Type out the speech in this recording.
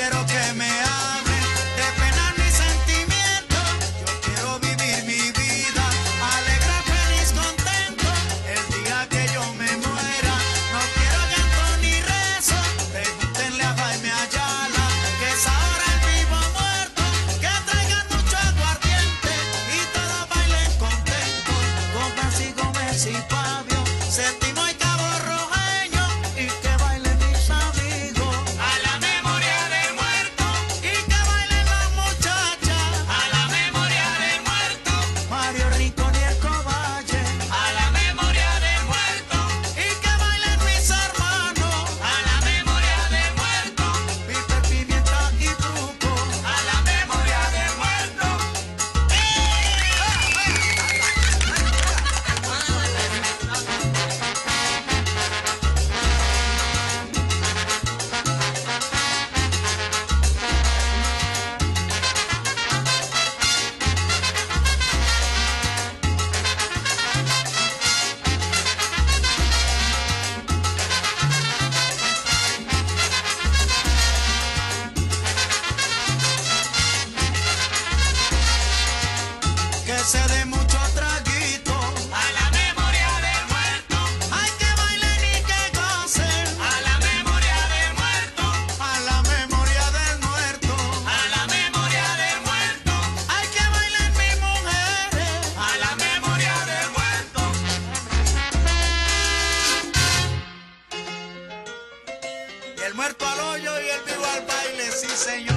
quiero que me hable de penas ni sentimientos. Yo quiero vivir mi vida alegre, feliz, contento. El día que yo me muera, no quiero llanto ni rezo. Pregúntenle a Jaime Ayala, que es ahora el vivo muerto, que traigan mucho aguardiente y todos bailen contentos, con Francis Gómez y Fabio Séptimo y Cabo Rojeño, y que bailen mis amigos A la memoria del muerto, y que bailen las muchachas, a la memoria del muerto, Mario Rincón y el Coballe, a la memoria del muerto, y que bailen mis hermanos, a la memoria del muerto, Peter Pimienta y Truco. a la memoria del muerto. Que se dé mucho traguito, A la memoria del muerto, hay que bailen y que gocen, a la memoria del muerto, a la memoria del muerto, a la memoria del muerto, hay que bailen mis mujeres, a la memoria del muerto. y el muerto al hoyo y el vivo al baile, sí señor.